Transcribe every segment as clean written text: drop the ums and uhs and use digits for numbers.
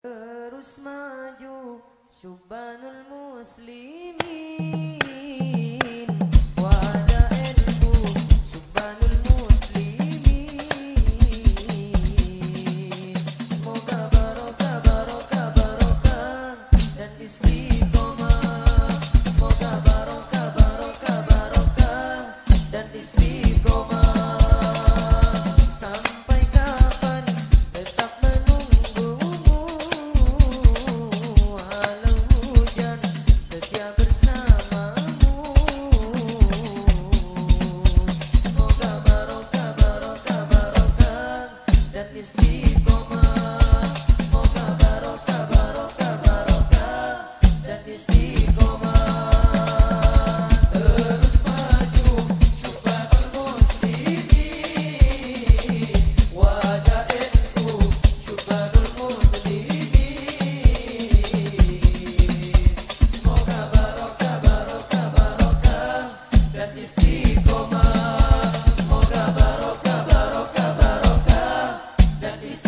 Terus maju Subhanul Muslimin Wada ilmu Subhanul Muslimin. Semoga barokah, barokah, barokah dan istiqomah. Semoga barokah, barokah, barokah dan istiqomah. Sampai kapan tetap menunggumu, walau hujan setia bersamamu. Semoga barokah, barokah, barokah dan istiqomah. Semoga barokah, barokah, barokah dan istiqomah. Terus maju Subhanul Muslimin Wada NU Subhanul Muslimin. Semoga barokah, barokah, barokah dan istiqomah. Semoga barokah, barokah, barokah dan istiqomah.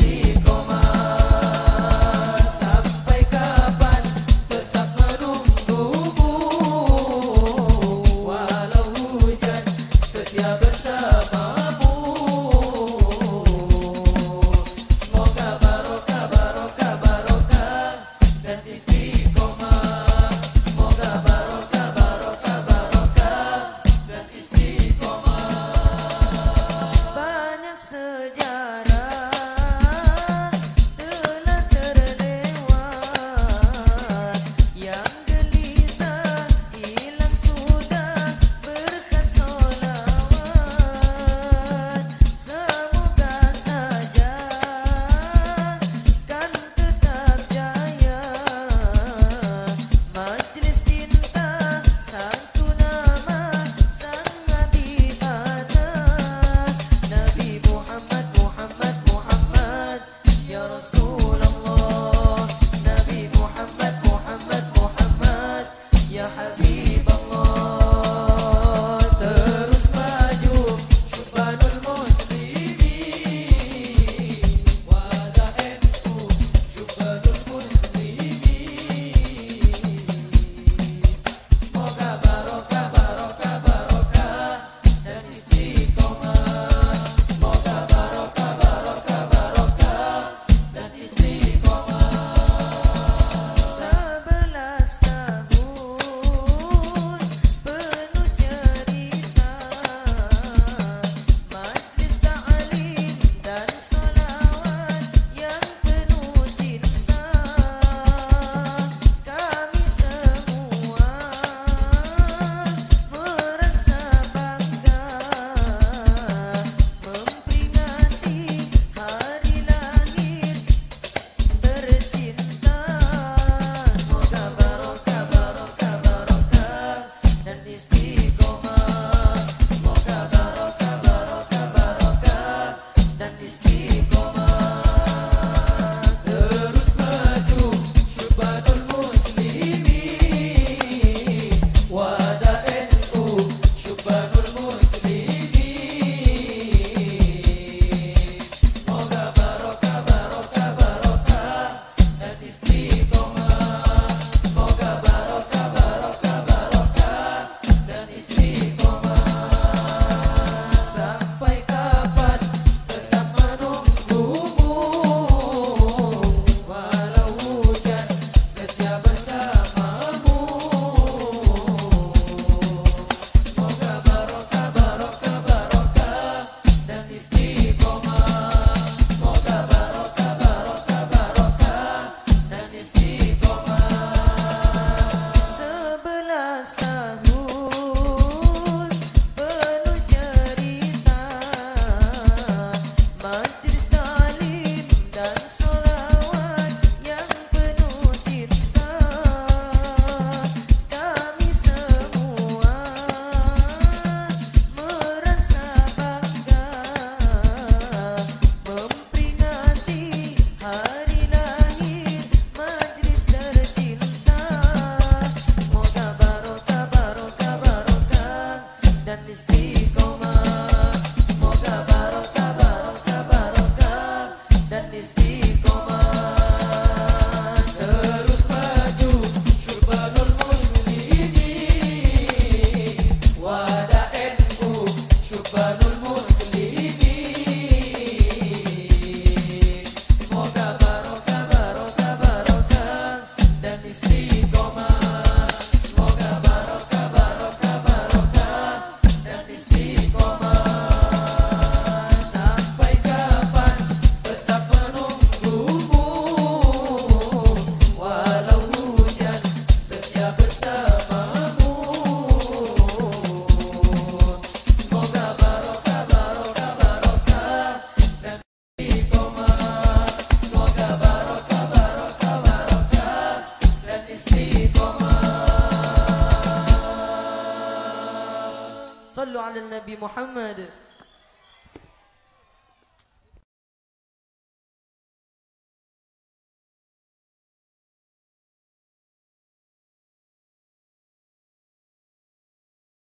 Nabi Muhammad.